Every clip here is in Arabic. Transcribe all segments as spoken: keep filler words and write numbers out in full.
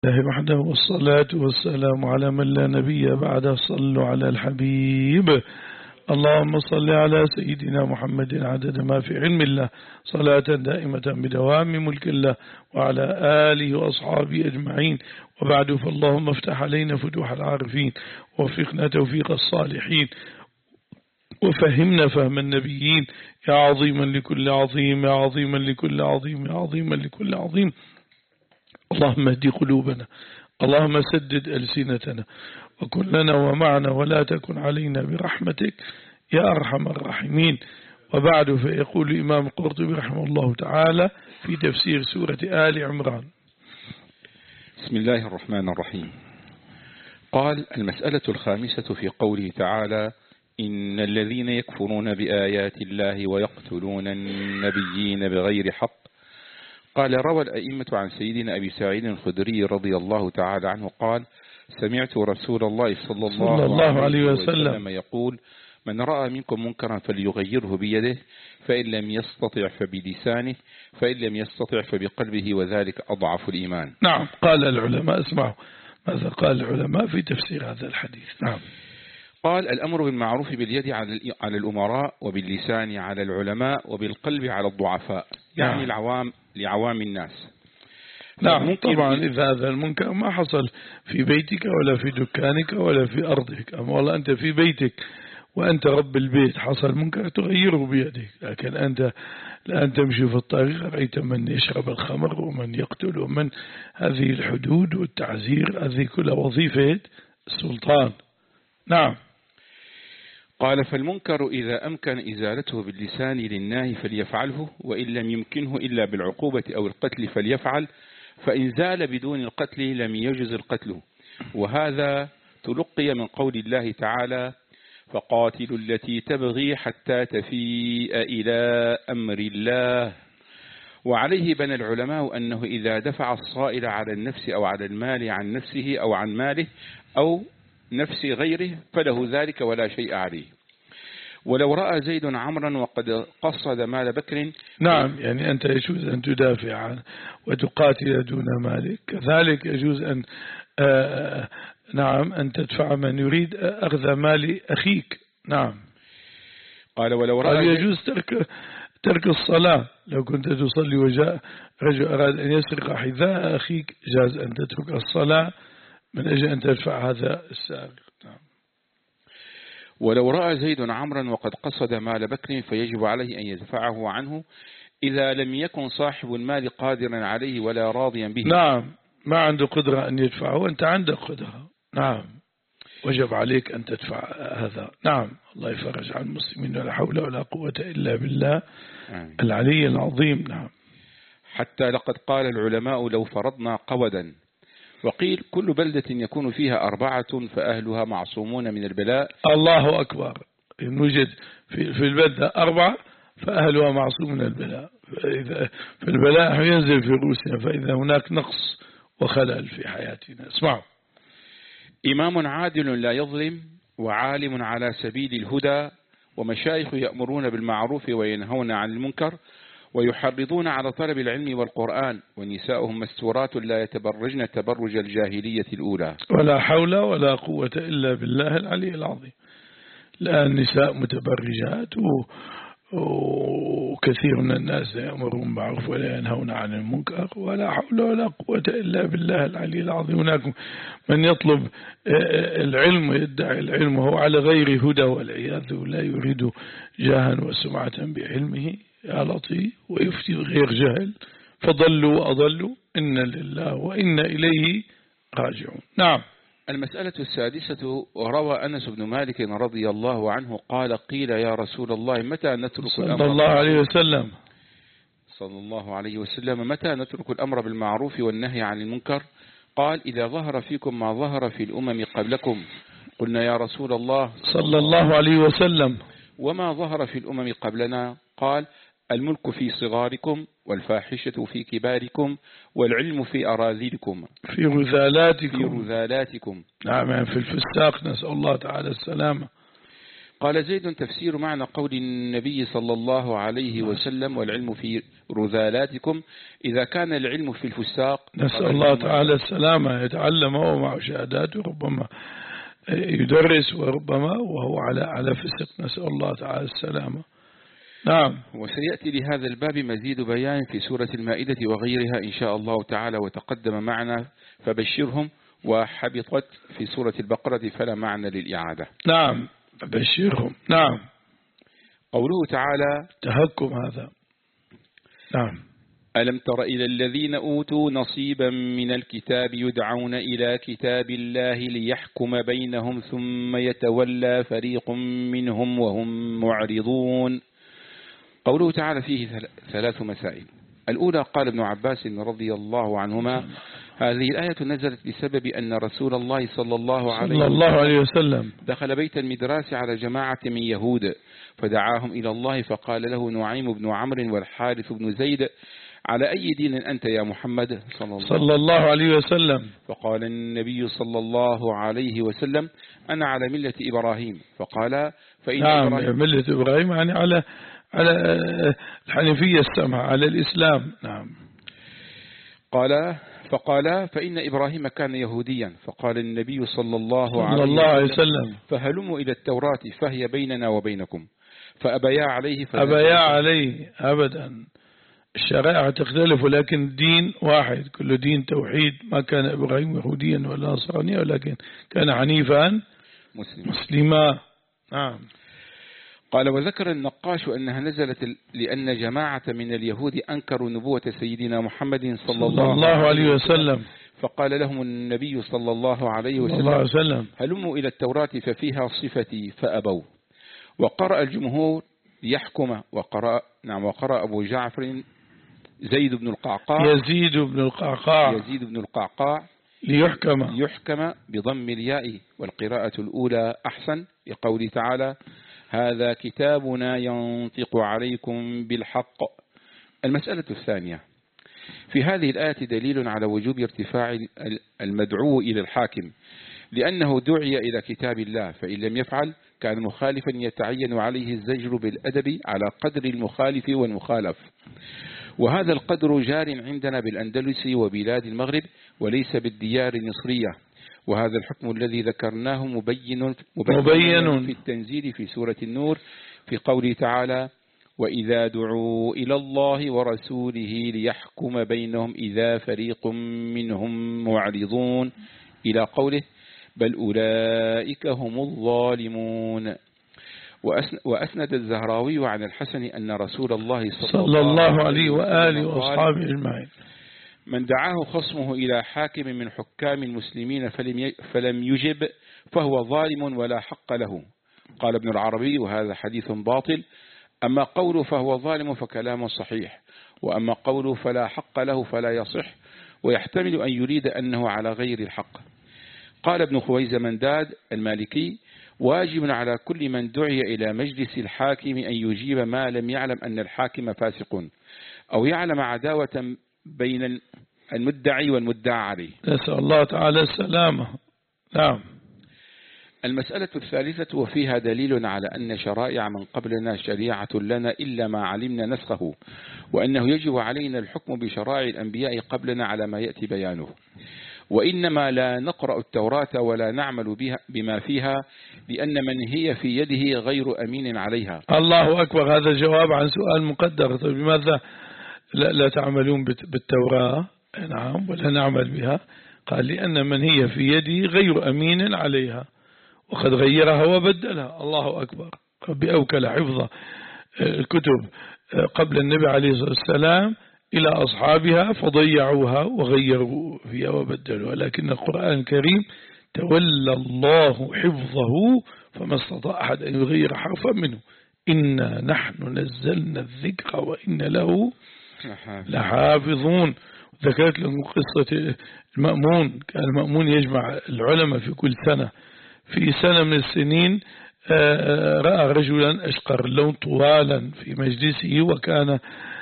الله وحده والصلاة والسلام على من لا نبي بعده. صلوا على الحبيب. اللهم صل على سيدنا محمد عدد ما في علم الله صلاة دائمة بدوام ملك الله وعلى آله وأصحابه أجمعين. وبعد، فاللهم افتح علينا فتوح العارفين ووفقنا توفيق الصالحين وفهمنا فهم النبيين يا عظيما لكل عظيم، يا عظيما لكل عظيم، يا عظيما لكل عظيم. اللهم اهدي قلوبنا، اللهم سدد ألسنتنا، وكن لنا ومعنا ولا تكن علينا برحمتك يا أرحم الراحمين. وبعد، فيقول الإمام القرطبي رحمه الله تعالى في تفسير سورة آل عمران: بسم الله الرحمن الرحيم. قال: المسألة الخامسة في قوله تعالى: إن الذين يكفرون بآيات الله ويقتلون النبيين بغير حق. قال: روى الأئمة عن سيدنا أبي سعيد الخدري رضي الله تعالى عنه قال: سمعت رسول الله صلى الله, صلى الله عليه وسلم, وسلم يقول: من رأى منكم منكرا فليغيره بيده، فإن لم يستطع فبلسانه، فإن لم يستطع فبقلبه، وذلك أضعف الإيمان. نعم. قال العلماء، اسمعوا ماذا قال العلماء في تفسير هذا الحديث. نعم. قال: الأمر بالمعروف باليد على الأمراء، وباللسان على العلماء، وبالقلب على الضعفاء، يعني نعم. العوام لعوام الناس. نعم. طبعا إذا هذا المنكر ما حصل في بيتك ولا في دكانك ولا في أرضك، أما والله أنت في بيتك وأنت رب البيت، حصل منكر تغيره بيدك. لكن أنت الآن تمشي في الطريق رأيت من يشرب الخمر ومن يقتل ومن، هذه الحدود والتعزير هذه كلها وظيفة السلطان. نعم. قال: فالمنكر إذا أمكن إزالته باللسان للناهي فليفعله، وإن لم يمكنه إلا بالعقوبة أو القتل فليفعل، فإن زال بدون القتل لم يجز القتل. وهذا تلقي من قول الله تعالى: فقاتلوا التي تبغي حتى تفيء إلى أمر الله. وعليه بنى العلماء أنه إذا دفع الصائل على النفس أو على المال عن نفسه أو عن ماله أو نفس غيره فله ذلك ولا شيء عليه. ولو رأى زيد عمرا وقد قصد مال بكر. نعم. يعني أنت يجوز أن تدافع عنه وتقاتل دون مالك، كذلك يجوز أن آه نعم أن تدفع من يريد أخذ مال أخيك. نعم. قال: ولو رأى يجوز ترك ترك الصلاة. لو كنت تصلي وجاء رجل أراد أن يسرق حذاء أخيك جاز أن تترك الصلاة من أجل أن تدفع هذا السارق. نعم. ولو رأى زيد عمرا وقد قصد مال بكر فيجب عليه أن يدفعه عنه إذا لم يكن صاحب المال قادرا عليه ولا راضيا به. نعم. ما عنده قدرة أن يدفعه وأنت عندك قدرة. نعم. وجب عليك أن تدفع هذا. نعم. الله يفرج عن المسلمين، ولا حول ولا قوة إلا بالله العلي العظيم. نعم. حتى لقد قال العلماء: لو فرضنا قودا، وقيل كل بلدة يكون فيها أربعة فأهلها معصومون من البلاء. الله أكبر. إن وجد في في البلدة أربعة فأهلها معصوم من البلاء. فإذا في البلاء ينزل في رؤوسنا، فإذا هناك نقص وخلل في حياتنا. اسمعوا: إمام عادل لا يظلم، وعالم على سبيل الهدى، ومشايخ يأمرون بالمعروف وينهون عن المنكر، ويحرضون على طلب العلم والقرآن، ونساؤهم مستورات لا يتبرجن تبرج الجاهلية الأولى. ولا حول ولا قوة إلا بالله العلي العظيم. الآن النساء متبرجات وكثير من الناس يأمرون بالمعروف ولا ينهون عن المنكر، ولا حول ولا قوة إلا بالله العلي العظيم. هناك من يطلب العلم ويدعي العلم وهو على غير هدى والعياذ، لا يريد جاها وسمعة بعلمه يا لطيف، ويفتي غير جهل، فضلوا وأضلوا. إن لله وإن إليه راجعون. نعم. المسألة السادسة: روى أنس بن مالك رضي الله عنه قال: قيل يا رسول الله متى نترك صلى الأمر الله عليه وسلم صلى الله عليه وسلم متى نترك الأمر بالمعروف والنهي عن المنكر؟ قال: إذا ظهر فيكم ما ظهر في الأمم قبلكم. قلنا يا رسول الله صلى الله عليه وسلم وما ظهر في الأمم قبلنا؟ قال: الملك في صغاركم، والفاحشة في كباركم، والعلم في أراذلكم، في رذالاتكم في رذالاتكم. نعم. في الفساق، نسأل الله تعالى السلامة. قال زيد تفسير معنى قول النبي صلى الله عليه وسلم والعلم في رذالاتكم إذا كان العلم في الفساق. نسأل الله تعالى السلامة. يتعلم وهو مع شهادات وربما يدرس وربما وهو على على فسق، نسأل الله تعالى السلامة. نعم. وسيأتي لهذا الباب مزيد بيان في سورة المائدة وغيرها إن شاء الله تعالى، وتقدم معنا فبشرهم، وحبطت في سورة البقرة فلا معنى للإعادة. نعم فبشرهم. نعم. قوله تعالى تهكم هذا. نعم. ألم تر إلى الذين أوتوا نصيبا من الكتاب يدعون إلى كتاب الله ليحكم بينهم ثم يتولى فريق منهم وهم معرضون. قوله تعالى فيه ثلاث مسائل. الأولى قال ابن عباس رضي الله عنهما هذه الآية نزلت بسبب أن رسول الله صلى الله عليه, صلى الله عليه وسلم دخل بيت المدراس على جماعة من يهود فدعاهم إلى الله، فقال له نعيم بن عمرو والحارث بن زيد على أي دين أنت يا محمد صلى الله, صلى الله عليه وسلم؟ فقال النبي صلى الله عليه وسلم أنا على ملة إبراهيم. فقال فإن نعم إبراهيم ملة إبراهيم يعني على على الحنيفية السمحة، على الإسلام. نعم. قال فقال فإن إبراهيم كان يهوديا. فقال النبي صلى الله, صلى عليه, الله عليه وسلم فهلموا إلى التوراة فهي بيننا وبينكم. فأبيا عليه أبيا عليه أبدا. الشرائع تختلف ولكن الدين واحد، كل دين توحيد. ما كان إبراهيم يهوديا ولا نصرانيا ولكن كان حنيفا مسلما. مسلما. نعم. قال وذكر النقاش أنها نزلت لأن جماعة من اليهود أنكروا نبوة سيدنا محمد صلى, صلى الله, الله عليه وسلم. فقال لهم النبي صلى الله عليه وسلم, وسلم هلموا إلى التوراة ففيها صفتي فأبوا. وقرأ الجمهور ليحكم، وقرأ نعم وقرأ أبو جعفر زيد بن القعقاع يزيد بن القعقاع يزيد بن القعقاع ليحكم يحكم بضم الياء، والقراءة الأولى أحسن لقوله تعالى هذا كتابنا ينطق عليكم بالحق. المسألة الثانية في هذه الآية دليل على وجوب ارتفاع المدعو إلى الحاكم، لأنه دعي إلى كتاب الله، فإن لم يفعل كان مخالفا يتعين عليه الزجر بالأدب على قدر المخالف والمخالف، وهذا القدر جار عندنا بالأندلس وبلاد المغرب وليس بالديار المصرية. وهذا الحكم الذي ذكرناه مبين, مبين, مبين في التنزيل في سورة النور في قوله تعالى وإذا دعوا إلى الله ورسوله ليحكم بينهم إذا فريق منهم معرضون إلى قوله بل أولئك هم الظالمون. وأسند الزهراوي عن الحسن أن رسول الله صلى, صلى الله عليه وآله وأصحابه أجمعين من دعاه خصمه إلى حاكم من حكام المسلمين فلم يجب فهو ظالم ولا حق له. قال ابن العربي وهذا حديث باطل. أما قوله فهو ظالم فكلام صحيح، وأما قوله فلا حق له فلا يصح، ويحتمل أن يريد أنه على غير الحق. قال ابن خويزمنداد المالكي واجب على كل من دعي إلى مجلس الحاكم أن يجيب ما لم يعلم أن الحاكم فاسق أو يعلم عداوة بين المدعي والمدعى عليه. نسأل الله تعالى السلامة. نعم. المسألة الثالثة وفيها دليل على أن شرائع من قبلنا شريعة لنا إلا ما علمنا نسخه، وأنه يجب علينا الحكم بشرائع الأنبياء قبلنا على ما يأتي بيانه، وإنما لا نقرأ التوراة ولا نعمل بها بما فيها لأن من هي في يده غير أمين عليها. الله أكبر. هذا جواب عن سؤال مقدر. طيب لماذا لا, لا تعملون بالتوراة؟ نعم ولا نعمل بها. قال لأن من هي في يده غير أمين عليها وقد غيرها وبدلها. الله أكبر. بأوكل حفظ الكتب قبل النبي عليه الصلاة والسلام إلى أصحابها فضيعوها وغيروا فيها وبدلوا، ولكن القرآن الكريم تولى الله حفظه فما استطاع أحد أن يغير حرفا منه. إنا نحن نزلنا الذكر وإن له لحافظون. ذكرت لهم قصة المأمون. كان المأمون يجمع العلماء في كل سنة. في سنة من السنين رأى رجلا أشقر اللون طوالا في مجلسه وكان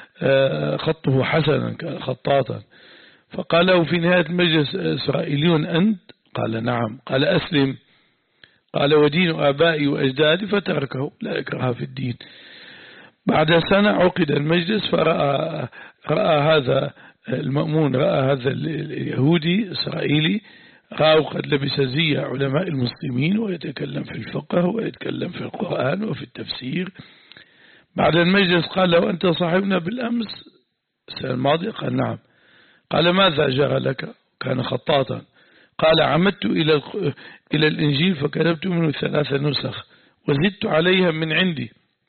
خطه حسنا، كان خطاطا. فقال له في نهاية المجلس إسرائيلي أنت؟ قال نعم. قال أسلم. قال ودين آبائي وأجدادي فتركه، لا إكراه في الدين. بعد سنة عقد المجلس فرأى رأى هذا المأمون، رأى هذا اليهودي إسرائيلي، رأى قد لبس زي علماء المسلمين ويتكلم في الفقه ويتكلم في القرآن وفي التفسير. بعد المجلس قال له أنت صاحبنا بالأمس السنة الماضية؟ قال نعم. قال ماذا جرى لك؟ كان خطاطا. قال عمدت إلى إلى الإنجيل فكتبت منه ثلاث نسخ وزدت عليها من عندي،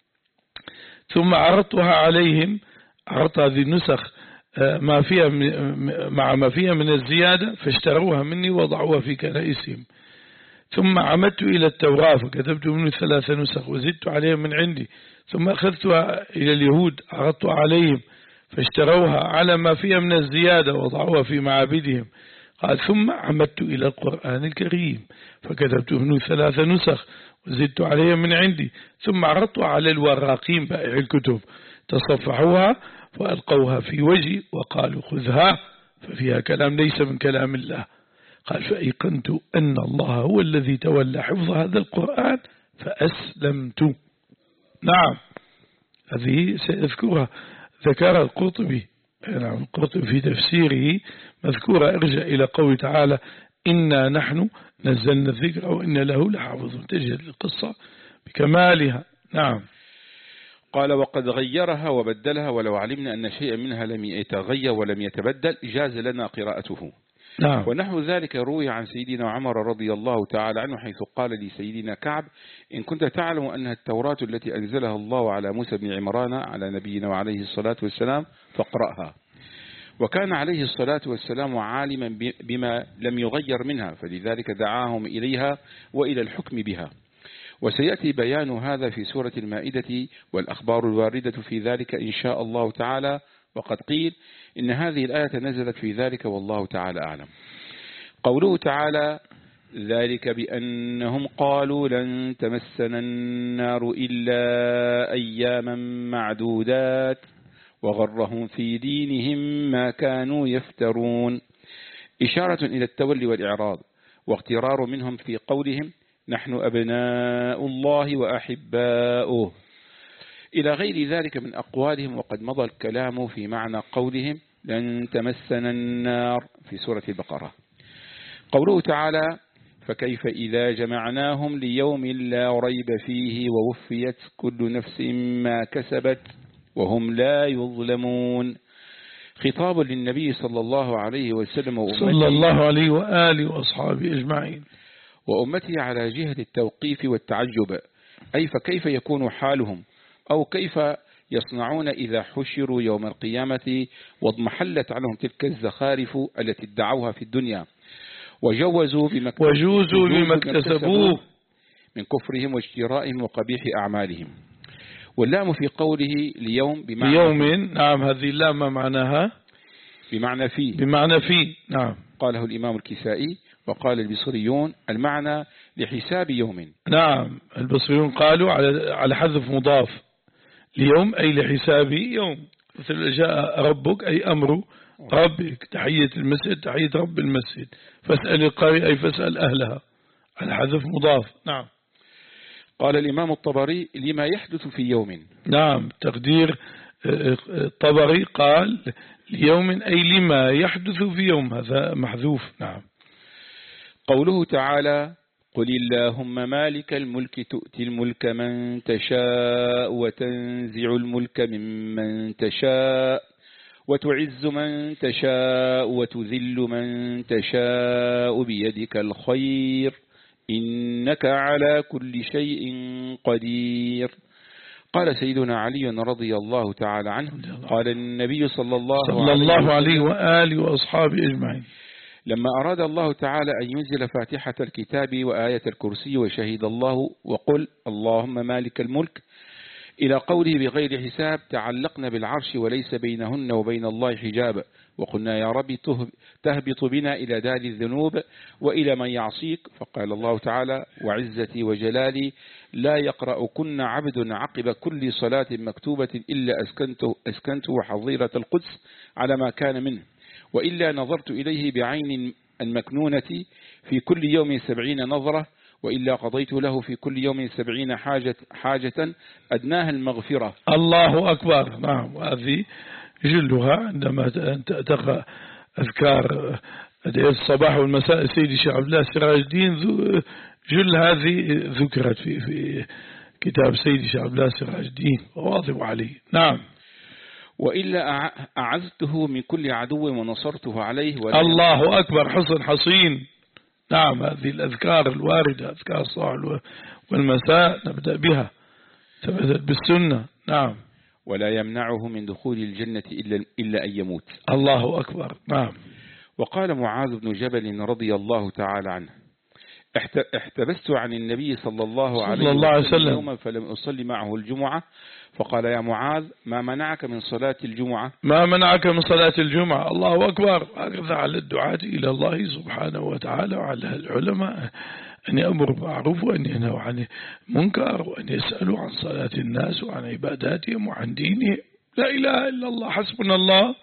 ثم عرضتها عليهم، عرضت هذه النسخ ما فيها مع ما فيها من الزيادة فاشتروها مني وضعوها في كنائسهم. ثم عمدت إلى التوراة فكتبت منه ثلاث نسخ وزدت عليها من عندي، ثم أخذتها إلى اليهود عرضتها عليهم فاشتروها على ما فيها من الزيادة وضعوها في معابدهم. قال ثم عمدت إلى القرآن الكريم فكتبت منه ثلاث نسخ وزدت عليها من عندي، ثم عرضتها على الوراقين بائع الكتب تصفحوها وألقوها في وجهي وقالوا خذها ففيها كلام ليس من كلام الله. قال فأيقنت أن الله هو الذي تولى حفظ هذا القرآن فأسلمت. نعم هذه سأذكرها، ذكر القرطبي، نعم القرطبي في تفسيره مذكورة، ارجع إلى قول تعالى إنا نحن نزلنا الذكر وإنا له لحافظون، تجد القصة بكمالها. نعم. قال وقد غيرها وبدلها ولو علمنا أن شيئا منها لم يتغير ولم يتبدل جاز لنا قراءته. نعم. ونحو ذلك روي عن سيدنا عمر رضي الله تعالى عنه حيث قال لسيدنا كعب إن كنت تعلم أنها التوراة التي أنزلها الله على موسى بن عمران على نبينا وعليه الصلاة والسلام فاقرأها. وكان عليه الصلاة والسلام عالما بما لم يغير منها فلذلك دعاهم إليها وإلى الحكم بها. وسيأتي بيان هذا في سورة المائدة والأخبار الواردة في ذلك إن شاء الله تعالى. وقد قيل إن هذه الآية نزلت في ذلك والله تعالى أعلم. قوله تعالى ذلك بأنهم قالوا لن تمسنا النار إلا أياما معدودات وغرهم في دينهم ما كانوا يفترون، إشارة إلى التولي والإعراض واغترار منهم في قولهم نحن أبناء الله وأحباؤه إلى غير ذلك من أقوالهم. وقد مضى الكلام في معنى قولهم لن تمسنا النار في سورة البقرة. قوله تعالى فكيف إذا جمعناهم ليوم لا ريب فيه ووفيت كل نفس ما كسبت وهم لا يظلمون، خطاب للنبي صلى الله عليه وسلم وأمته صلى الله عليه وآله وأصحابه أجمعين وأمته على جهة التوقيف والتعجب، أي فكيف يكون حالهم أو كيف يصنعون إذا حشروا يوم القيامة واضمحلت عنهم تلك الزخارف التي ادعوها في الدنيا وجوزوا بما وجوزوا بما اكتسبوه من كفرهم واجترائهم وقبيح أعمالهم. واللام في قوله ليوم بمعنى يوم، نعم هذه اللام معناها بمعنى في بمعنى في نعم. قاله الإمام الكسائي وقال البصريون المعنى لحساب يوم. نعم البصريون قالوا على على حذف مضاف، ليوم أي لحساب يوم، مثل جاء ربك أي أمر ربك، تحية المسجد تحية رب المسجد، فاسأل القرية أي فاسأل أهلها، على حذف مضاف. نعم. قال الإمام الطبري لما يحدث في يوم. نعم تقدير الطبري قال ليوم أي لما يحدث في يوم، هذا محذوف. نعم. قوله تعالى قل اللهم مالك الملك تؤتي الملك من تشاء وتنزع الملك ممن تشاء وتعز من تشاء وتذل من تشاء بيدك الخير إنك على كل شيء قدير. قال سيدنا علي رضي الله تعالى عنه قال النبي صلى الله, صلى الله عليه وآله وأصحابه أجمعين لما أراد الله تعالى أن ينزل فاتحة الكتاب وآية الكرسي وشهد الله وقل اللهم مالك الملك إلى قوله بغير حساب تعلقنا بالعرش وليس بينهن وبين الله حجاب، وقلنا يا رب تهبط بنا إلى دار الذنوب وإلى من يعصيك، فقال الله تعالى وعزتي وجلالي لا يقرأكن عبد عقب كل صلاة مكتوبة إلا أسكنته, أسكنته حظيرة القدس على ما كان منه، وإلا نظرت إليه بعين المكنونة في كل يوم سبعين نظرة، وإلا قضيت له في كل يوم سبعين حاجة, حاجة أدناها المغفرة. الله أكبر. نعم، وهذه جلها عندما تقرأ أذكار الصباح والمساء سيدي الشيخ عبد الله سراج الدين، جل هذه ذكرت في في كتاب سيدي الشيخ عبد الله سراج الدين وواظب عليه. نعم. وإلا أعزته من كل عدو ونصرته عليه. الله أكبر، حصن حصين. نعم، هذه الأذكار الواردة، أذكار الصباح والمساء نبدأ بها، ثبتت بالسنة. نعم. ولا يمنعه من دخول الجنة إلا, إلا أن يموت. الله أكبر. نعم. وقال معاذ بن جبل رضي الله تعالى عنه: احتبست عن النبي صلى الله عليه وسلم يوما فلم أصلي معه الجمعة، فقال: يا معاذ ما منعك من صلاة الجمعة؟ ما منعك من صلاة الجمعة. الله أكبر. هكذا على الدعاة إلى الله سبحانه وتعالى وعلى العلماء أن يأمر بالمعروف وأن ينهوا عن المنكر وأن يسألوا عن صلاة الناس وعن عباداتهم وعن دينهم. لا إله إلا الله، حسبنا الله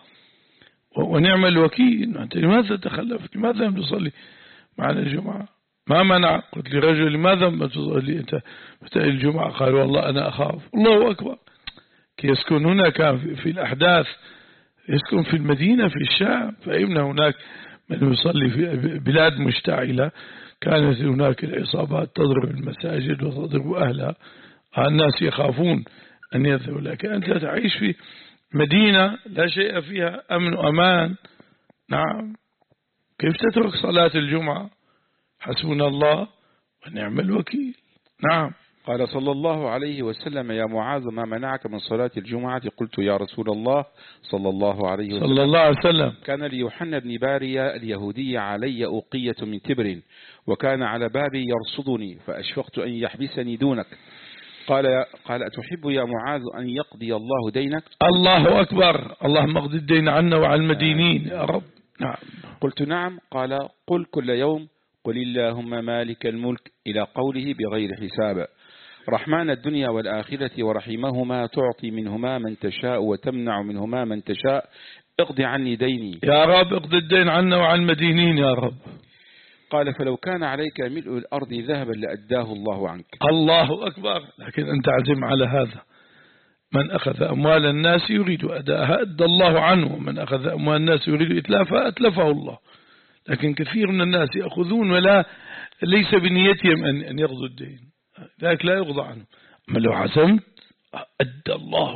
ونعم الوكيل. أنت لماذا تخلفت؟ لماذا لم تصلي معنا الجمعة؟ ما منع؟ قلت لرجل: لماذا ما تصلي أنت متى الجمعة؟ قال: والله أنا أخاف. الله أكبر. كي يسكن هنا كان في الأحداث، يسكن في المدينة في الشام، فإن هناك من يصلي في بلاد مشتعلة كانت هناك العصابات تضرب المساجد وتضرب أهلها، الناس يخافون أن يذهبوا. لكن أنت تعيش في مدينة لا شيء فيها أمن وأمان. نعم، كيف تترك صلاة الجمعة؟ حسبنا الله ونعم الوكيل. نعم. قال صلى الله عليه وسلم: يا معاذ ما منعك من صلاة الجمعة؟ قلت: يا رسول الله صلى الله عليه وسلم صلى الله عليه وسلم كان ليوحنا بن بارية اليهودي علي أوقية من تبر، وكان على بابي يرصدني، فأشفقت أن يحبسني دونك. قال قال أتحب يا معاذ أن يقضي الله دينك؟ الله أكبر. اللهم اقضي الدين عنا وعلى المدينين يا رب. نعم. قلت: نعم. قال: قل كل يوم: قل اللهم مالك الملك، إلى قوله بغير حساب. رحمن الدنيا والآخرة ورحيمهما، تعطي منهما من تشاء وتمنع منهما من تشاء، اقض عني ديني يا رب. اقضي الدين عنا وعن المدينين يا رب. قال: فلو كان عليك ملء الأرض ذهبا لأداه الله عنك. الله أكبر. لكن أنت عزم على هذا. من أخذ أموال الناس يريد أداءها أدى الله عنه، ومن أخذ أموال الناس يريد إتلافها أتلفه الله. لكن كثير من الناس يأخذون ولا ليس بنيتهم أن أن يقضوا الدين، ذلك لا يقضى عنه. أما لو عزمت أدى الله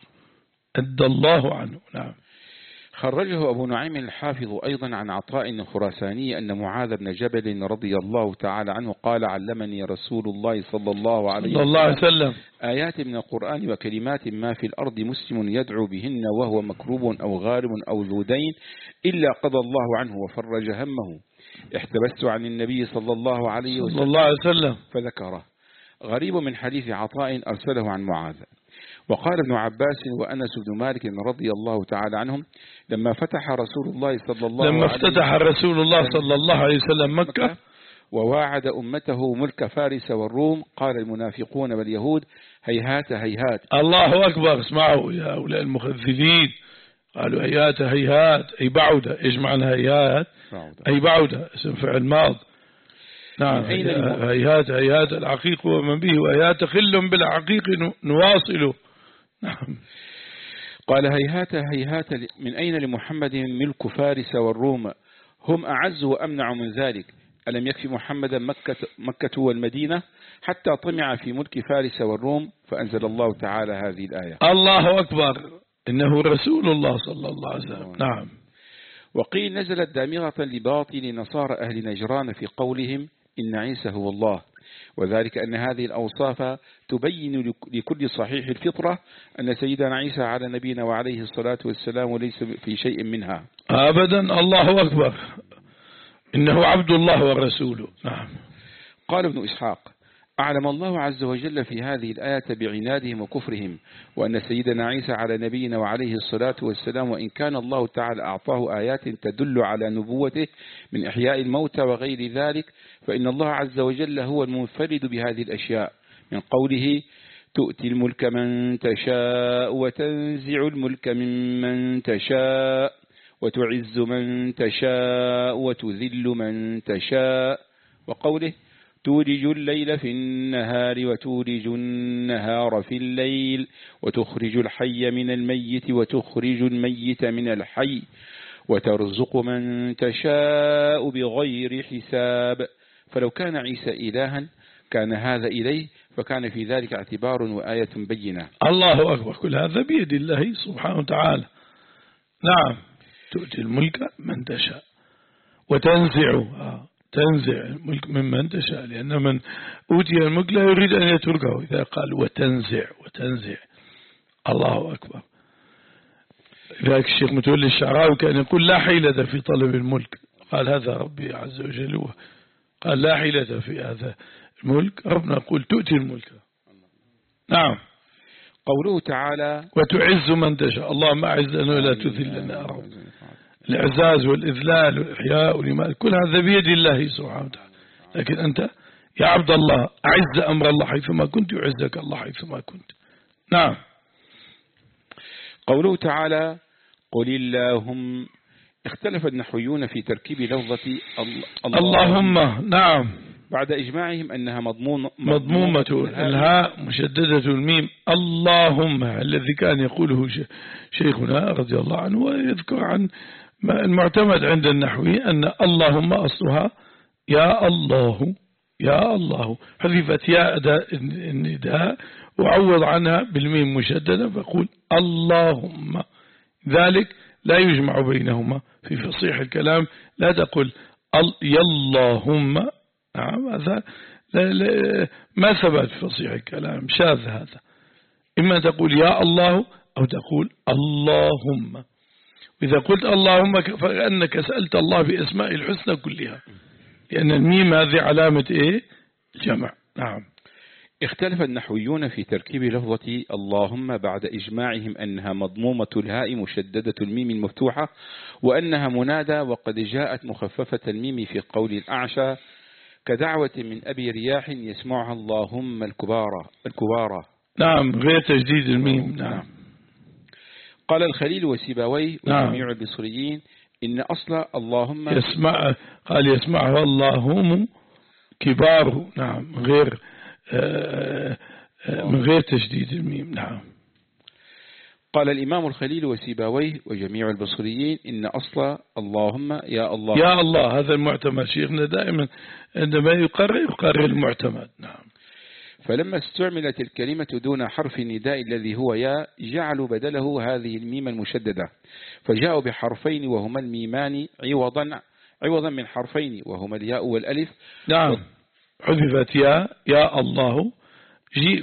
أدى الله عنه. نعم. خرجه أبو نعيم الحافظ أيضا عن عطاء الخراساني أن معاذ بن جبل رضي الله تعالى عنه قال: علمني رسول الله صلى الله عليه وسلم آيات من القرآن وكلمات ما في الأرض مسلم يدعو بهن وهو مكروب أو غارم أو ذو دين إلا قضى الله عنه وفرج همه. احتبست عن النبي صلى الله عليه وسلم فذكره. غريب من حديث عطاء أرسله عن معاذ. وقال ابن عباس وأنس بن مالك رضي الله تعالى عنهم: لما فتح رسول الله صلى الله لما افتتح رسول الله صلى الله عليه وسلم مكة وواعد أمته ملك فارس والروم، قال المنافقون واليهود: هيهات هيهات. الله أكبر. اسمعوا يا أولئك المخذلين، قالوا هيهات هيهات أي بعودة. إيش معنى هيهات؟ أي بعودة، اسم فعل ماض. نعم. هيهات هيهات العقيق ومن به، وهيهات خل بالعقيق نواصله. نعم. قال: هيهات هيهات من أين لمحمد ملك فارس والروم؟ هم أعز وأمنع من ذلك. ألم يكفي محمدا مكة, مكة والمدينة حتى طمع في ملك فارس والروم؟ فأنزل الله تعالى هذه الآية. الله أكبر. إنه رسول الله صلى الله عليه وسلم. نعم. وقيل نزلت دامغة لباطل نصارى أهل نجران في قولهم إن عيسى هو الله، وذلك أن هذه الأوصاف تبين لكل صحيح الفطرة أن سيدنا عيسى على نبينا وعليه الصلاة والسلام وليس في شيء منها أبدا. الله أكبر. إنه عبد الله ورسوله. نعم. قال ابن إسحاق: أعلم الله عز وجل في هذه الآية بعنادهم وكفرهم، وأن سيدنا عيسى على نبينا وعليه الصلاة والسلام وإن كان الله تعالى أعطاه آيات تدل على نبوته من إحياء الموتى وغير ذلك، فإن الله عز وجل هو المنفرد بهذه الأشياء، من قوله: تؤتي الملك من تشاء وتنزع الملك ممن تشاء وتعز من تشاء وتذل من تشاء، وقوله: تولج الليل في النهار وتولج النهار في الليل وتخرج الحي من الميت وتخرج الميت من الحي وترزق من تشاء بغير حساب. فلو كان عيسى إلها كان هذا إليه، فكان في ذلك اعتبار وآية بينة. الله أكبر. كل هذا بيد الله سبحانه وتعالى. نعم. تؤتي الملك من تشاء وتنزع آه. تنزع الملك ممن تشاء، لأن من أوتي الملك لا يريد أن يتركه. إذا قال وتنزع وتنزع، الله أكبر. لذلك الشيخ متولي الشعراوي كان يقول لا حيلة في طلب الملك. قال هذا ربي عز وجل قال لا حيلة في هذا الملك. ربنا يقول تؤتي الملك. نعم. قوله تعالى وتعز من تشاء. اللهم أعزنا ولا تذلنا. رب الإعزاز والإذلال والإحياء والإيمان كل هذا بيد الله سبحانه وتعالى. لكن أنت يا عبد الله أعز أمر الله حيثما كنت، يعزك الله حيثما كنت. نعم. قوله تعالى قل اللهم. اختلف النحويون في تركيب لفظة اللهم. نعم. بعد إجماعهم أنها مضمون مضمومة الهاء مشددة الميم. اللهم الذي كان يقوله شيخنا رضي الله عنه، ويذكر عن المعتمد عند النحوي أن اللهم أصلها يا الله يا الله، حذفت ياء النداء وعوض عنها بالميم مشددة فقول اللهم. ذلك لا يجمع بينهما في فصيح الكلام. لا تقول يا اللهم. نعم. هذا لا لا ما ثبت في فصيح الكلام، شاذ هذا. إما تقول يا الله أو تقول اللهم. وإذا قلت اللهم فأنك سألت الله بأسماء الحسنى كلها، لأن الميم هذه علامة إيه؟ جمع. نعم. اختلف النحويون في تركيب لفظة اللهم بعد إجماعهم أنها مضمومة الهاء مشددة الميم المفتوحة، وأنها منادى، وقد جاءت مخففة الميم في قول الأعشى كدعوة من أبي رياح يسمعها اللهم الكبارى الكبارى. نعم. غير تجديد الميم. نعم. قال الخليل وسيبويه وجميع البصريين إن أصل اللهم يسمع قال يسمعها اللهم كباره. نعم. غير من غير تشديد الميم. نعم. قال الإمام الخليل وسيبويه وجميع البصريين إن أصل اللهم يا الله يا الله. هذا المعتمد. شيخنا دائما عندما يقرر يقرر المعتمد. نعم. فلما استعملت الكلمة دون حرف النداء الذي هو يا، جعلوا بدله هذه الميم المشددة، فجاءوا بحرفين وهما الميمان عوضا عوضا من حرفين وهما الياء والألف. نعم. حذفت يا يا الله، جيء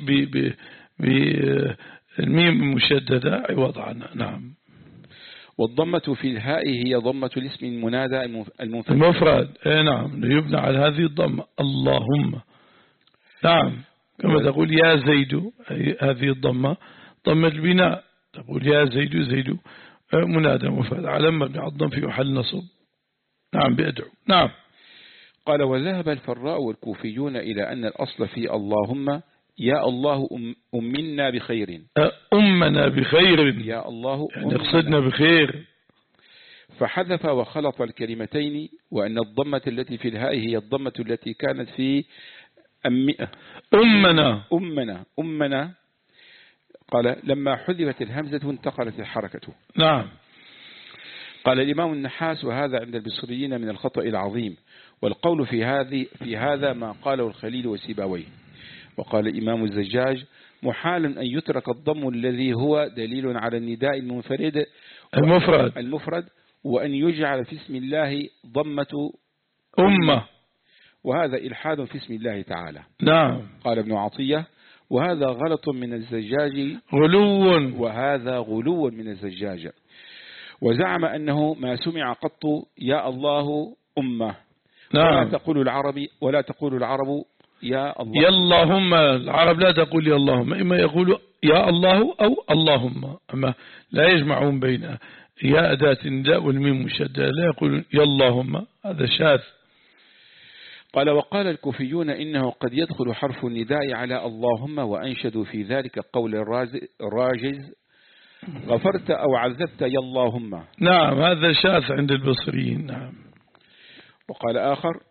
بالميم المشددة عوض عنها. نعم. والضمة في الهاء هي ضمة الاسم المنادى المنفرد المفرد. نعم. يبنى على هذه الضمة اللهم. نعم. كما تقول يا زيد، هذه الضمة ضمة البناء. تقول يا زيد، زيد منادى مفرد على مبني على الضم في محل نصب. نعم. بأدعو. نعم. قال وذهب الفراء والكوفيون إلى أن الأصل في اللهم يا الله أم أمنا بخير. أمنا بخير. يا الله يعني اقصدنا بخير. فحذف وخلط الكلمتين، وأن الضمة التي في الهاء هي الضمة التي كانت في أمئة أمنا أمنا أمنا. قال لما حذفت الهمزة انتقلت الحركة. نعم. قال الإمام النحاس وهذا عند البصريين من الخطأ العظيم، والقول في هذه في هذا ما قاله الخليل وسيبويه. وقال الإمام الزجاج محال أن يترك الضم الذي هو دليل على النداء المنفرد المفرد المفرد وأن يجعل في اسم الله ضمة أمة، وهذا إلحاد في اسم الله تعالى. نعم. قال ابن عطية وهذا غلط من الزجاج، غلو، وهذا غلو من الزجاج، وزعم أنه ما سمع قط يا الله أمة. نعم. ولا تقول العربي ولا تقول العرب يا الله. يا اللهم، العرب لا تقول يا اللهم، إما يقول يا الله أو اللهم، أما لا يجمعون بين يا أداة النداء والميم مشددة، لا يقولون يا اللهم، هذا شاذ. قال وقال الكوفيون إنه قد يدخل حرف النداء على اللهم، وأنشدوا في ذلك قول الراجز غفرت أو عذبت يا اللهم. نعم، هذا شاذ عند البصريين. نعم. وقال آخر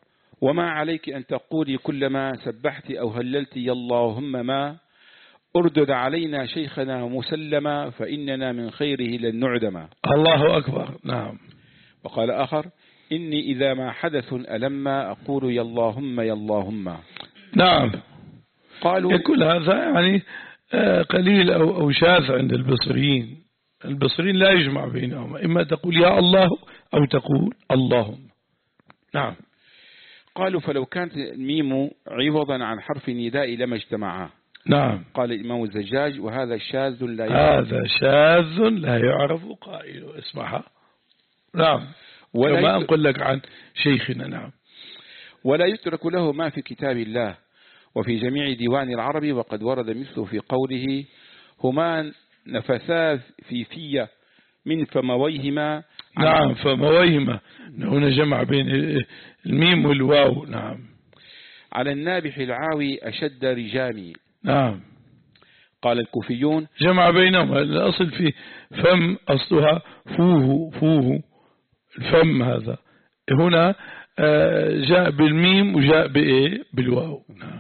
وما عليك أن تقولي كلما سبحت أو هللت يا اللهم ما أردد علينا شيخنا مسلما فإننا من خيره لن نعدما. الله أكبر. نعم. وقال آخر إني إذا ما حدث ألما أقول يا اللهم يا اللهم. نعم. قالوا كل هذا يعني قليل أو أو شاذ عند البصريين. البصريين لا يجمع بينهم، إما تقول يا الله أو تقول اللهم. نعم. قالوا فلو كانت الميم عوضا عن حرف النداء لما اجتمعا. نعم. قال الإمام الزجاج وهذا شاذ لا يعرف. هذا شاذ لا يعرف قائله. اسمعها. نعم. وما أنقل لك عن شيخنا. نعم. ولا يترك له ما في كتاب الله وفي جميع ديوان العرب، وقد ورد مثله في قوله هما نفثا في في من فمويهما. نعم. فمويهما هنا جمع بين الميم والواو. نعم. على النابح العاوي أشد رجامي. نعم. قال الكوفيون جمع بينهما. الأصل في فم أصلها فوه فوه الفم. هذا هنا جاء بالميم وجاء بإيه بالواو. نعم.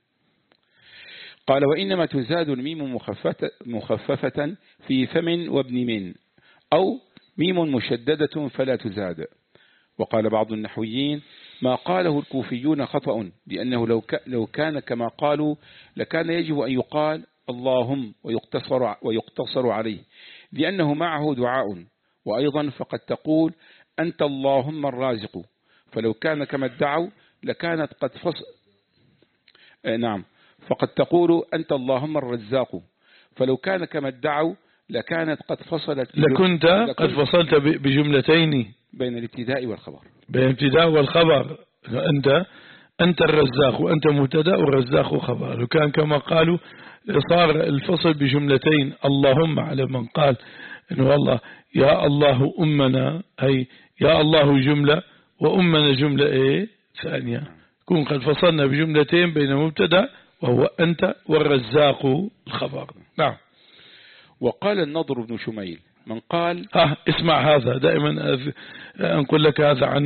قال وإنما تزاد الميم مخففة, مخففة في فم وابن من، أو ميم مشددة فلا تزاد. وقال بعض النحويين ما قاله الكوفيون خطأ، لأنه لو, لو كان كما قالوا لكان يجب أن يقال اللهم ويقتصر, ويقتصر عليه، لأنه معه دعاء. وأيضا فقد تقول أنت اللهم الرازق، فلو كان كما ادعوا لكانت قد فصل. نعم. فقد تقول أنت اللهم الرزاق، فلو كان كما ادعوا لكانت قد فصلت. لكنت قد فصلت بجملتين بين الابتداء والخبر. بين الابتداء والخبر. أنت أنت الرزاق وأنت مبتدأ والرزاق خبر. لو كان كما قالوا صار الفصل بجملتين اللهم، على من قال إنه والله يا الله أمنا، أي يا الله جملة وأمنا جملة إيه ثانية. كون قد فصلنا بجملتين بين مبتدأ وهو أنت والرزاق الخبر. نعم. وقال النضر بن شميل من قال ها اسمع هذا دائما أنقل لك هذا عن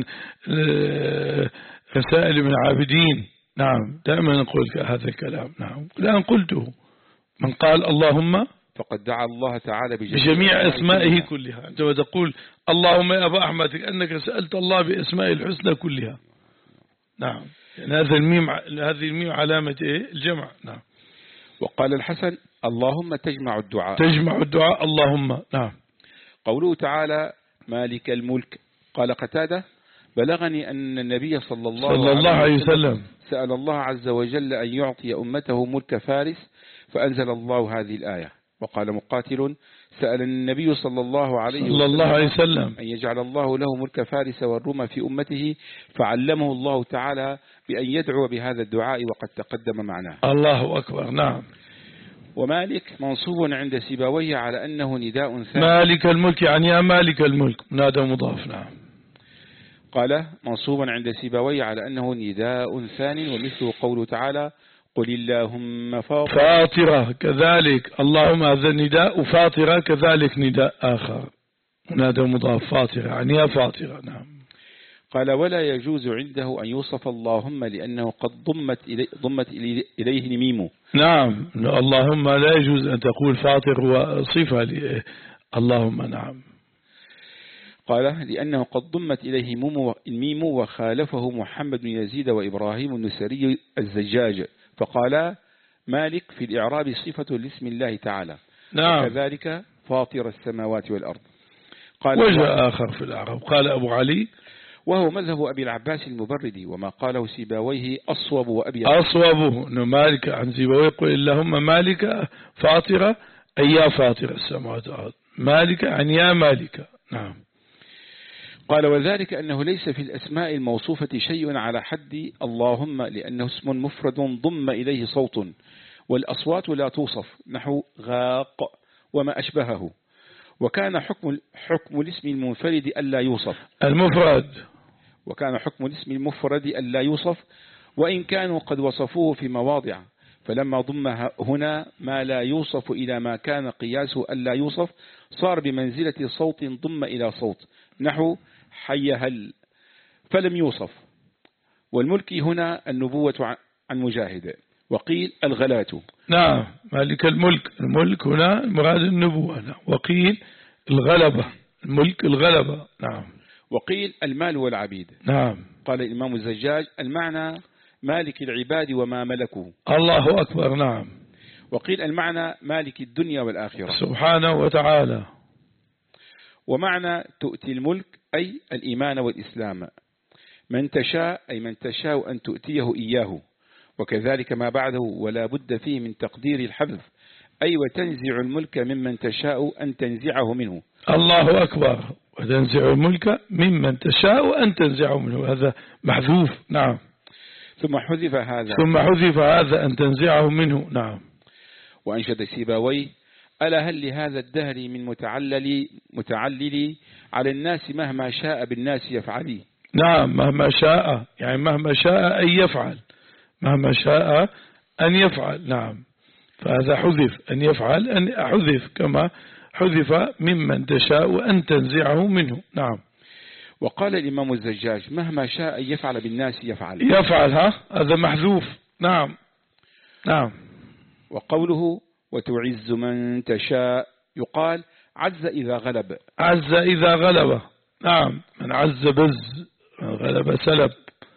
رسائل من عابدين. نعم. دائما أقول لك هذا الكلام. نعم. الآن قلته. من قال اللهم فقد دعا الله تعالى بجميع, بجميع أسمائه كلها. عندما تقول اللهم يا أبا أحمد أنك سألت الله بأسماء الحسنى كلها. نعم. يعني هذا الميم، هذه الميم علامة إيه الجمع. نعم. وقال الحسن اللهم تجمع الدعاء. تجمع الدعاء اللهم. نعم. قوله تعالى مالك الملك. قال قتادة بلغني أن النبي صلى الله, صلى الله عليه وسلم سأل الله عز وجل أن يعطي أمته ملك فارس فأنزل الله هذه الآية. وقال مقاتل سأل النبي صلى الله عليه صلى الله عليه وسلم أن يجعل الله له ملك فارس والروم في أمته، فعلمه الله تعالى بأن يدعو بهذا الدعاء وقد تقدم معناه. الله أكبر. نعم. ومالك منصوب عند سيبويه على أنه نداء ثاني. مالك الملك يعني يا مالك الملك منادى مضاف. نعم. قال منصوبا عند سيبويه على أنه نداء ثاني، ومثله قوله تعالى قل اللهم فاطر. فاطرة كذلك اللهم هذا النداء، وفاطرة كذلك نداء آخر منادى مضاف. فاطرة يعني يا فاطرة. نعم. قال ولا يجوز عنده أن يوصف اللهم لأنه قد ضمت إليه, ضمت إليه الميم. نعم. اللهم لا يجوز أن تقول فاطر وصفة اللهم. نعم. قال لأنه قد ضمت إليه الميم، وخالفه محمد بن يزيد وإبراهيم النسري الزجاج فقال مالك في الإعراب صفة لاسم الله تعالى. نعم. وكذلك فاطر السماوات والأرض. قال وجه آخر في الإعراب قال أبو علي وهو مذهب أبي العباس المبردي، وما قاله سيبويه أصوب وأبي أصوبه أنه مالك عن سيبويه يقول اللهم مالك فاطرة أي يا فاطر السماوات والأرض، مالك عن يا مالك. نعم. قال وذلك أنه ليس في الأسماء الموصوفة شيء على حد اللهم، لأنه اسم مفرد ضم إليه صوت، والأصوات لا توصف نحو غاق وما أشبهه. وكان حكم حكم الاسم المنفرد ألا يوصف المفرد وكان حكم الاسم المفرد ألا يوصف وإن كانوا قد وصفوه في مواضع، فلما ضم هنا ما لا يوصف إلى ما كان قياسه ألا يوصف صار بمنزلة صوت ضم إلى صوت نحو حي هل، فلم يوصف. والملك هنا النبوة عن مجاهد. وقيل الغلاة. نعم مالك الملك، الملك هنا مراد النبوة. نعم. وقيل الغلبة، الملك الغلبة. نعم. وقيل المال والعبيد. نعم. قال الإمام الزجاج المعنى مالك العباد وما ملكه. الله أكبر. نعم. وقيل المعنى مالك الدنيا والآخرة سبحانه وتعالى. ومعنى تؤتي الملك أي الإيمان والإسلام من تشاء، أي من تشاء أن تؤتيه إياه، وكذلك ما بعده ولا بد فيه من تقدير الحذف، أي وتنزع الملك ممن تشاء أن تنزعه منه. الله أكبر. وتنزع الملك ممن تشاء أن تنزعه منه، هذا محذوف. نعم. ثم حذف هذا ثم حذف هذا أن تنزعه منه. نعم. وأنشد سيبويه ألا هل لهذا الدهر من متعلل متعلل على الناس مهما شاء بالناس يفعلي. نعم مهما شاء، يعني مهما شاء أن يفعل، مهما شاء أن يفعل. نعم. فهذا حذف أن يفعل، أن حذف كما حذف ممن تشاء أن تنزعه منه. نعم. وقال الإمام الزجاج مهما شاء أن يفعل بالناس يفعل. يفعل ها هذا محذوف. نعم. نعم. وقوله وتعز من تشاء يقال عز إذا غلب. عز إذا غلب. نعم. من عز بز، من غلب سلب.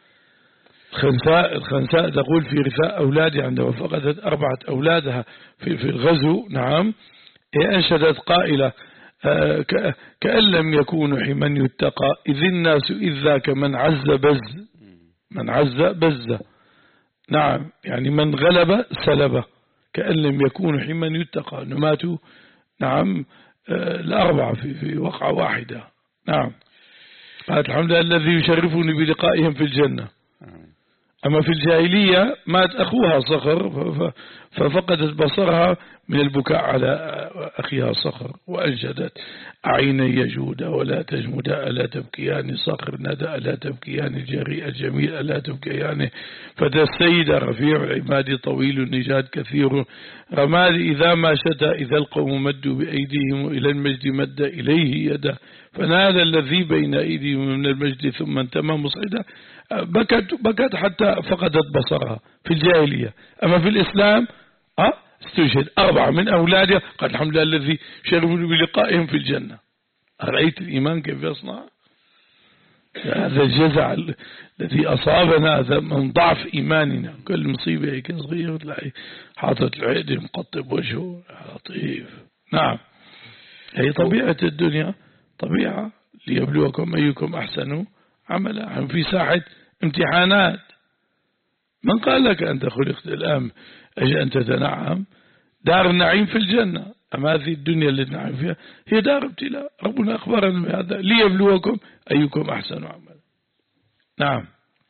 الخنساء الخنساء تقول في رثاء أولادها عندما فقدت أربعة أولادها في في الغزو. نعم. أنشدت قائلة آه كأن لم يكونوا حمن يتقى إذ الناس إذ ذاك من عز بز، من عز بز. نعم. يعني من غلب سلبه، كأن لم يكونوا حمن يتقى، ماتوا. نعم. آه الأربعة في, في وقعة واحدة. نعم. قالت الحمد لله الذي يشرفني بلقائهم في الجنة. أما في الجاهلية مات أخوها صخر ففقدت بصرها من البكاء على أخيها صخر، وأنشدت أعين يجود ولا تجمد ألا تبكيان صخر ندى ألا تبكيان الجريء الجميل ألا تبكيان فتى السيد رفيع العماد طويل النجاد كثير رماد إذا ما شتى إذا القوم مدوا بأيديهم إلى المجد مد إليه يده فنادى الذي بين أيديهم من المجد ثم انتمى مصعدا. بكت بكت حتى فقدت بصرها في الجاهلية. أما في الإسلام أه استشهد أربعة من أولادها قال الحمد لله الذي شرفوا بلقائهم في الجنة. أرأيت الإيمان كيف يصنع؟ هذا الجزع الذي أصابنا هذا من ضعف إيماننا. كل مصيبة هيك صغير تلاقي حاطط العقد مقطب وجهه لطيف. نعم. هي طبيعة الدنيا، طبيعة ليبلوكم أيكم أحسن عملا. في ساحة امتحانات. من قال لك أنت خلقت الآن أجي أن تتنعم؟ دار النعيم في الجنة. أما هذه الدنيا اللي نعيم فيها هي دار ابتلاء. ربنا أخبرنا بهذا ليبلوكم أيكم أحسن عملا. نعم.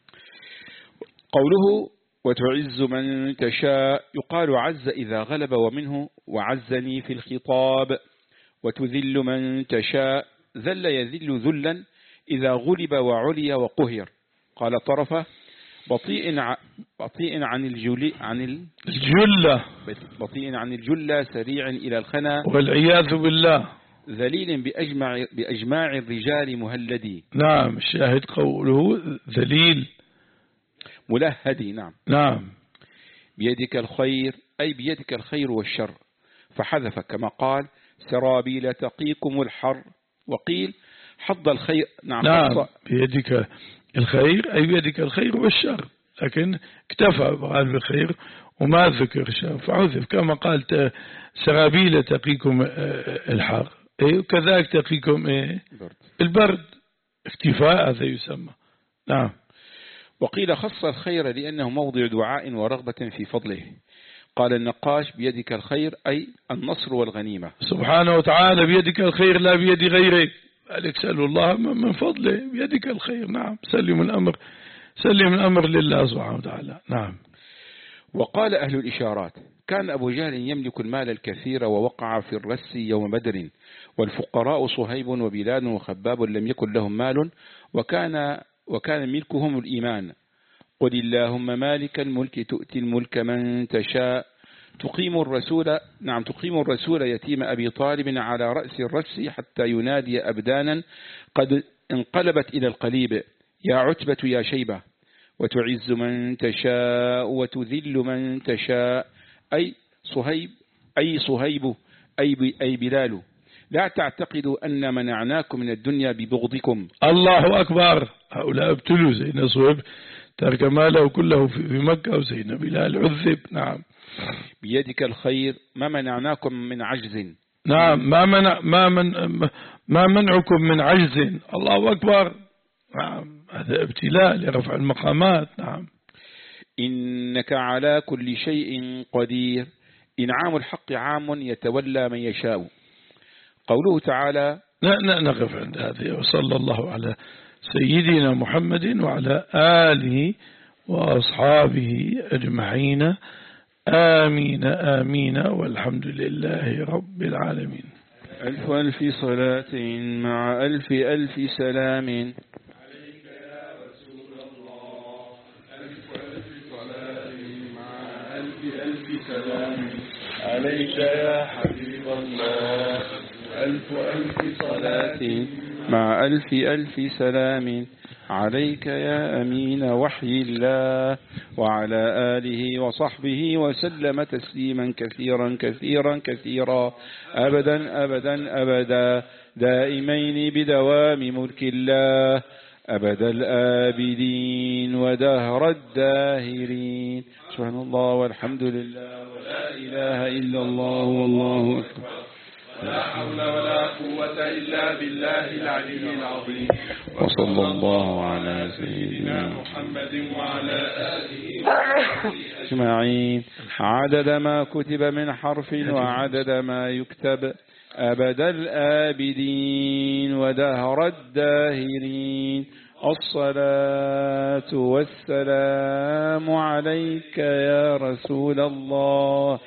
قوله وتعز من تشاء يقال عز إذا غلب ومنه وعزني في الخطاب. وتذل من تشاء ذل يذل ذلا إذا غلب وعلي وقهر. قال طرفة بطيء ع... بطيء عن الجل عن ال... الجلة بطيء عن الجلة سريع إلى الخنا والعياذ بالله. ذليل بأجمع بأجماع الرجال مهلدي. نعم. الشاهد قوله ذليل ملهدي. نعم. نعم. بيدك الخير أي بيدك الخير والشر، فحذف كما قال سرابيل تقيكم الحر. وقيل حظ الخير. نعم. نعم. بيدك الخير أي بيدك الخير والشر، لكن اكتفى بقال بالخير وما ذكر الشر فحذف كما قال سرابيل تقيكم الحر وكذلك تقيكم البرد. اكتفاء هذا يسمى. نعم. وقيل خص الخير لأنه موضع دعاء ورغبة في فضله. قال النقاش بيدك الخير أي النصر والغنيمة. سبحانه وتعالى بيدك الخير لا بيد غيرك، قالك سألوا الله من فضله بيدك الخير. نعم. سلم الأمر سلم الأمر لله سبحانه وتعالى. نعم. وقال أهل الإشارات كان أبو جهل يملك المال الكثير ووقع في الرس يوم بدر، والفقراء صهيب وبلال وخباب لم يكن لهم مال وكان وكان ملكهم الإيمان. قل اللهم مالك الملك تؤتي الملك من تشاء تقيم الرسول. نعم. تقيم الرسول يتيم أبي طالب على رأس الرس حتى ينادي أبدانا قد انقلبت إلى القليب يا عتبة يا شيبة. وتعز من تشاء وتذل من تشاء، أي صهيب أي صهيب أي, أي بلال، لا تعتقدوا أن منعناكم من الدنيا ببغضكم. الله أكبر. هؤلاء ابتلوا. سيدنا صهيب ترك ماله كله في مكة، وسيدنا بلال عذب. نعم. بيدك الخير ما منعناكم من عجز. نعم. ما منع ما من ما منعكم من عجز. الله أكبر. نعم. هذا ابتلاء لرفع المقامات. نعم. إنك على كل شيء قدير. إنعام الحق عام يتولى من يشاء. قوله تعالى. نقف عند هذه. وصلى الله على سيدنا محمد وعلى آله وأصحابه أجمعين. آمين آمين والحمد لله رب العالمين. ألف ألف صلاة مع ألف ألف سلام عليك يا رسول الله. ألف ألف صلاة مع ألف ألف سلام عليك يا حبيب الله. ألف ألف صلاة مع ألف ألف سلام عليك يا أمين وحي الله، وعلى آله وصحبه وسلم تسليما كثيرا كثيرا كثيرا أبدا أبدا أبدا دائمين بدوام ملك الله أبد الآبدين ودهر الداهرين. سبحان الله والحمد لله ولا إله إلا الله والله أكبر. لا حول ولا قوة إلا بالله العلي العظيم. وصلى الله على سيدنا محمد وعلى آله أجمعين عدد ما كتب من حرف وعدد ما يكتب أبد الآبدين ودهر الداهرين. الصلاة والسلام عليك يا رسول الله.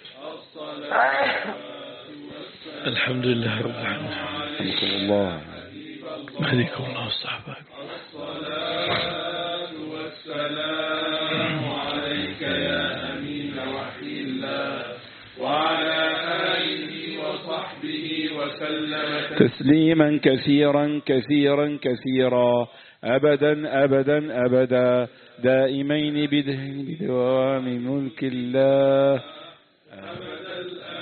الحمد لله رب العالمين. حمدكم الله. مهديكم الله الصحبة. الصلاة والسلام عليك يا أمين وحي الله، وعلى آله وصحبه وسلم تسليما كثيرا كثيرا كثيرا أبدا أبدا أبدا دائمين بدوام ملك الله. أبدا.